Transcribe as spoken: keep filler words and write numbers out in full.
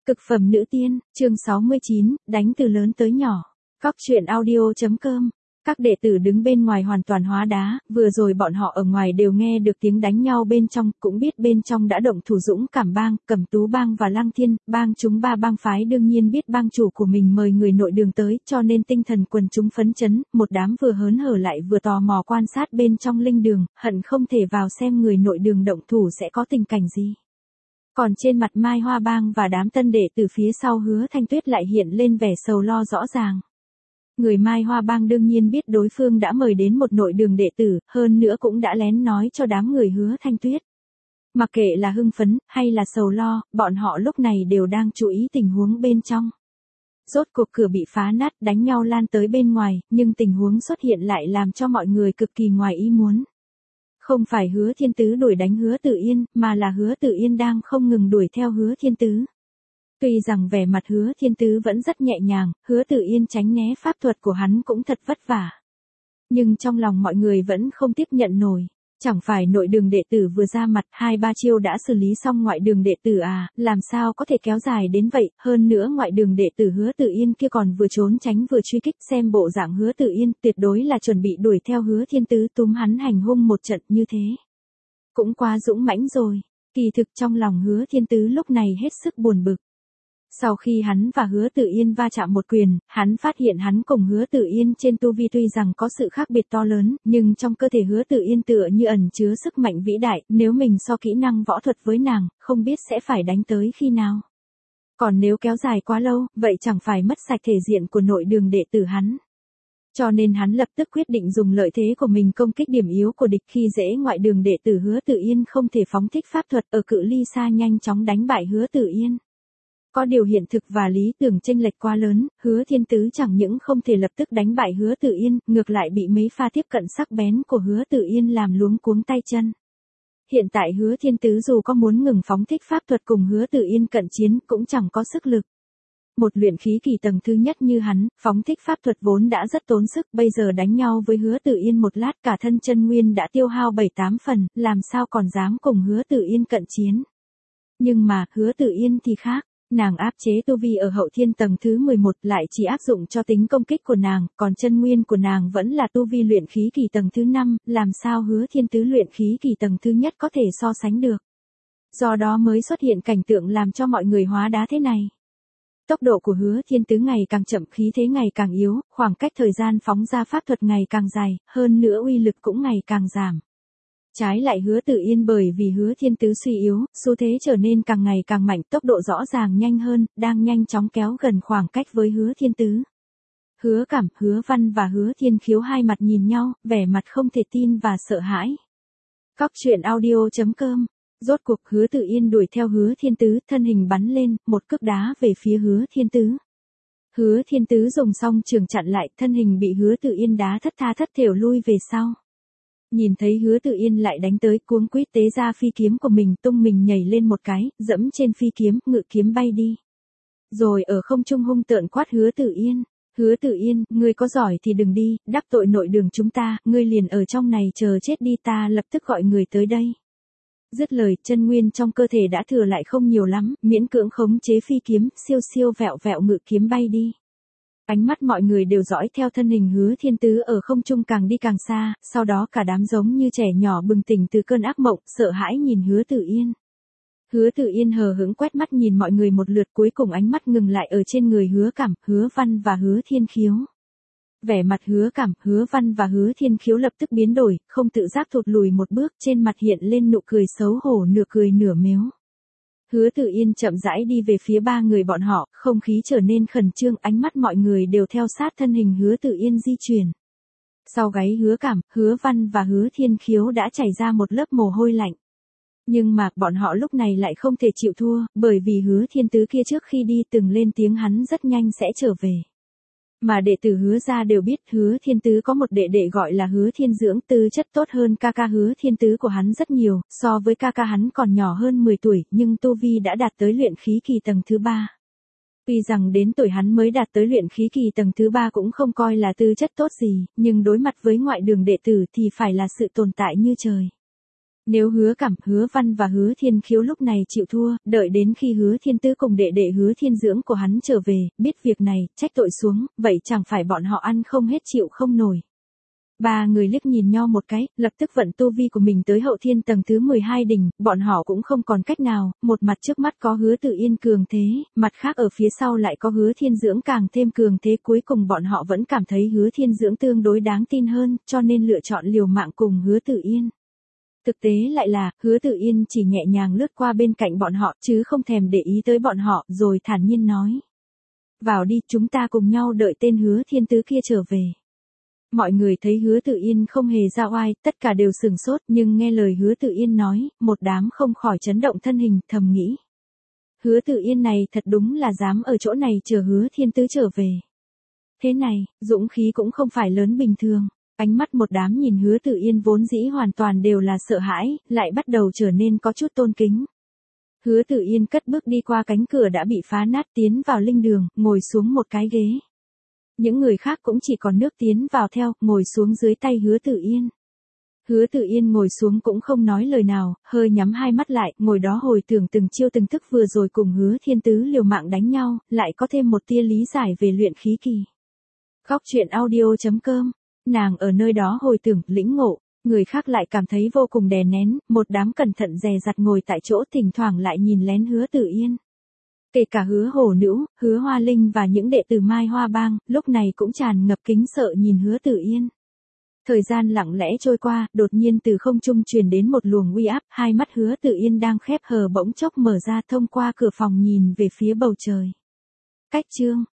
Cực phẩm nữ tiên, chương sáu mươi chín, đánh từ lớn tới nhỏ. Góc truyện audio.com. Các đệ tử đứng bên ngoài hoàn toàn hóa đá, vừa rồi bọn họ ở ngoài đều nghe được tiếng đánh nhau bên trong, cũng biết bên trong đã động thủ Dũng Cảm bang, Cẩm Tú bang và Lăng Thiên bang. Chúng ba bang phái đương nhiên biết bang chủ của mình mời người nội đường tới, cho nên tinh thần quần chúng phấn chấn, một đám vừa hớn hở lại vừa tò mò quan sát bên trong linh đường, hận không thể vào xem người nội đường động thủ sẽ có tình cảnh gì. Còn trên mặt Mai Hoa bang và đám tân đệ từ phía sau Hứa Thanh Tuyết lại hiện lên vẻ sầu lo rõ ràng. Người Mai Hoa bang đương nhiên biết đối phương đã mời đến một nội đường đệ tử, hơn nữa cũng đã lén nói cho đám người Hứa Thanh Tuyết. Mặc kệ là hưng phấn, hay là sầu lo, bọn họ lúc này đều đang chú ý tình huống bên trong. Rốt cuộc cửa bị phá nát, đánh nhau lan tới bên ngoài, nhưng tình huống xuất hiện lại làm cho mọi người cực kỳ ngoài ý muốn. Không phải Hứa Thiên Tứ đuổi đánh Hứa Tử Yên, mà là Hứa Tử Yên đang không ngừng đuổi theo Hứa Thiên Tứ. Tuy rằng vẻ mặt Hứa Thiên Tứ vẫn rất nhẹ nhàng, Hứa Tử Yên tránh né pháp thuật của hắn cũng thật vất vả. Nhưng trong lòng mọi người vẫn không tiếp nhận nổi. Chẳng phải nội đường đệ tử vừa ra mặt hai ba chiêu đã xử lý xong ngoại đường đệ tử à, làm sao có thể kéo dài đến vậy, hơn nữa ngoại đường đệ tử Hứa Tử Yên kia còn vừa trốn tránh vừa truy kích, xem bộ dạng Hứa Tử Yên tuyệt đối là chuẩn bị đuổi theo Hứa Thiên Tứ túm hắn hành hung một trận như thế. Cũng quá dũng mãnh rồi, kỳ thực trong lòng Hứa Thiên Tứ lúc này hết sức buồn bực. Sau khi hắn và Hứa Tử Yên va chạm một quyền, hắn phát hiện hắn cùng Hứa Tử Yên trên tu vi tuy rằng có sự khác biệt to lớn, nhưng trong cơ thể Hứa Tử Yên tựa như ẩn chứa sức mạnh vĩ đại, nếu mình so kỹ năng võ thuật với nàng, không biết sẽ phải đánh tới khi nào. Còn nếu kéo dài quá lâu, vậy chẳng phải mất sạch thể diện của nội đường đệ tử hắn. Cho nên hắn lập tức quyết định dùng lợi thế của mình công kích điểm yếu của địch, khi dễ ngoại đường đệ tử Hứa Tử Yên không thể phóng thích pháp thuật, ở cự ly xa nhanh chóng đánh bại Hứa Tử Yên. Có điều hiện thực và lý tưởng chênh lệch quá lớn, Hứa Thiên Tứ chẳng những không thể lập tức đánh bại Hứa Tử Yên, ngược lại bị mấy pha tiếp cận sắc bén của Hứa Tử Yên làm luống cuống tay chân. Hiện tại Hứa Thiên Tứ dù có muốn ngừng phóng thích pháp thuật cùng Hứa Tử Yên cận chiến cũng chẳng có sức lực. Một luyện khí kỳ tầng thứ nhất như hắn, phóng thích pháp thuật vốn đã rất tốn sức, bây giờ đánh nhau với Hứa Tử Yên một lát cả thân chân nguyên đã tiêu hao bảy tám phần, làm sao còn dám cùng Hứa Tử Yên cận chiến. Nhưng mà, Hứa Tử Yên thì khác. Nàng áp chế tu vi ở hậu thiên tầng thứ mười một lại chỉ áp dụng cho tính công kích của nàng, còn chân nguyên của nàng vẫn là tu vi luyện khí kỳ tầng thứ năm, làm sao Hứa Thiên Tứ luyện khí kỳ tầng thứ nhất có thể so sánh được. Do đó mới xuất hiện cảnh tượng làm cho mọi người hóa đá thế này. Tốc độ của Hứa Thiên Tứ ngày càng chậm, khí thế ngày càng yếu, khoảng cách thời gian phóng ra pháp thuật ngày càng dài, hơn nữa uy lực cũng ngày càng giảm. Trái lại Hứa Tử Yên bởi vì Hứa Thiên Tứ suy yếu, xu thế trở nên càng ngày càng mạnh, tốc độ rõ ràng nhanh hơn, đang nhanh chóng kéo gần khoảng cách với Hứa Thiên Tứ. Hứa Cảm, Hứa Văn và Hứa Thiên Khiếu hai mặt nhìn nhau, vẻ mặt không thể tin và sợ hãi. Góc truyện audio.com. Rốt cuộc Hứa Tử Yên đuổi theo Hứa Thiên Tứ, thân hình bắn lên, một cước đá về phía Hứa Thiên Tứ. Hứa Thiên Tứ dùng song trường chặn lại, thân hình bị Hứa Tử Yên đá thất tha thất thểu lui về sau. Nhìn thấy Hứa Tử Yên lại đánh tới, cuống quýt tế ra phi kiếm của mình, tung mình nhảy lên một cái, dẫm trên phi kiếm, ngự kiếm bay đi. Rồi ở không trung hung tợn quát Hứa Tử Yên, Hứa Tử Yên, ngươi có giỏi thì đừng đi, đắc tội nội đường chúng ta, ngươi liền ở trong này chờ chết đi, ta lập tức gọi người tới đây. Dứt lời, chân nguyên trong cơ thể đã thừa lại không nhiều lắm, miễn cưỡng khống chế phi kiếm, siêu siêu vẹo vẹo ngự kiếm bay đi. Ánh mắt mọi người đều dõi theo thân hình Hứa Thiên Tứ ở không trung càng đi càng xa, sau đó cả đám giống như trẻ nhỏ bừng tỉnh từ cơn ác mộng, sợ hãi nhìn Hứa Tử Yên. Hứa Tử Yên hờ hững quét mắt nhìn mọi người một lượt, cuối cùng ánh mắt ngừng lại ở trên người Hứa Cảm, Hứa Văn và Hứa Thiên Khiếu. Vẻ mặt Hứa Cảm, Hứa Văn và Hứa Thiên Khiếu lập tức biến đổi, không tự giác thụt lùi một bước, trên mặt hiện lên nụ cười xấu hổ nửa cười nửa mếu. Hứa Tử Yên chậm rãi đi về phía ba người bọn họ, không khí trở nên khẩn trương, ánh mắt mọi người đều theo sát thân hình Hứa Tử Yên di chuyển. Sau gáy Hứa Cảm, Hứa Văn và Hứa Thiên Khiếu đã chảy ra một lớp mồ hôi lạnh. Nhưng mà, bọn họ lúc này lại không thể chịu thua, bởi vì Hứa Thiên Tứ kia trước khi đi từng lên tiếng hắn rất nhanh sẽ trở về. Mà đệ tử Hứa gia đều biết Hứa Thiên Tứ có một đệ đệ gọi là Hứa Thiên Dưỡng, tư chất tốt hơn ca ca Hứa Thiên Tứ của hắn rất nhiều, so với ca ca hắn còn nhỏ hơn mười tuổi, nhưng tu vi đã đạt tới luyện khí kỳ tầng thứ ba. Tuy rằng đến tuổi hắn mới đạt tới luyện khí kỳ tầng thứ ba cũng không coi là tư chất tốt gì, nhưng đối mặt với ngoại đường đệ tử thì phải là sự tồn tại như trời. Nếu Hứa Cảm, Hứa Văn và Hứa Thiên Khiếu lúc này chịu thua, đợi đến khi Hứa Thiên Tứ cùng đệ đệ Hứa Thiên Dưỡng của hắn trở về, biết việc này, trách tội xuống, vậy chẳng phải bọn họ ăn không hết chịu không nổi. Ba người liếc nhìn nhau một cái, lập tức vận tu vi của mình tới hậu thiên tầng thứ mười hai đỉnh, bọn họ cũng không còn cách nào, một mặt trước mắt có Hứa Tử Yên cường thế, mặt khác ở phía sau lại có Hứa Thiên Dưỡng càng thêm cường thế, cuối cùng bọn họ vẫn cảm thấy Hứa Thiên Dưỡng tương đối đáng tin hơn, cho nên lựa chọn liều mạng cùng Hứa Tử Yên. Thực tế lại là, Hứa Tử Yên chỉ nhẹ nhàng lướt qua bên cạnh bọn họ, chứ không thèm để ý tới bọn họ, rồi thản nhiên nói. Vào đi, chúng ta cùng nhau đợi tên Hứa Thiên Tứ kia trở về. Mọi người thấy Hứa Tử Yên không hề ra oai, tất cả đều sửng sốt, nhưng nghe lời Hứa Tử Yên nói, một đám không khỏi chấn động thân hình, thầm nghĩ. Hứa Tử Yên này thật đúng là dám ở chỗ này chờ Hứa Thiên Tứ trở về. Thế này, dũng khí cũng không phải lớn bình thường. Ánh mắt một đám nhìn Hứa Tử Yên vốn dĩ hoàn toàn đều là sợ hãi, lại bắt đầu trở nên có chút tôn kính. Hứa Tử Yên cất bước đi qua cánh cửa đã bị phá nát tiến vào linh đường, ngồi xuống một cái ghế. Những người khác cũng chỉ còn nước tiến vào theo, ngồi xuống dưới tay Hứa Tử Yên. Hứa Tử Yên ngồi xuống cũng không nói lời nào, hơi nhắm hai mắt lại, ngồi đó hồi tưởng từng chiêu từng thức vừa rồi cùng Hứa Thiên Tứ liều mạng đánh nhau, lại có thêm một tia lý giải về luyện khí kỳ. Góc truyện audio chấm com. Nàng ở nơi đó hồi tưởng, lĩnh ngộ, người khác lại cảm thấy vô cùng đè nén, một đám cẩn thận dè dặt ngồi tại chỗ thỉnh thoảng lại nhìn lén Hứa Tử Yên. Kể cả Hứa Hổ Nữ, Hứa Hoa Linh và những đệ tử Mai Hoa Bang, lúc này cũng tràn ngập kính sợ nhìn Hứa Tử Yên. Thời gian lặng lẽ trôi qua, đột nhiên từ không trung truyền đến một luồng uy áp, hai mắt Hứa Tử Yên đang khép hờ bỗng chốc mở ra thông qua cửa phòng nhìn về phía bầu trời. Cách chương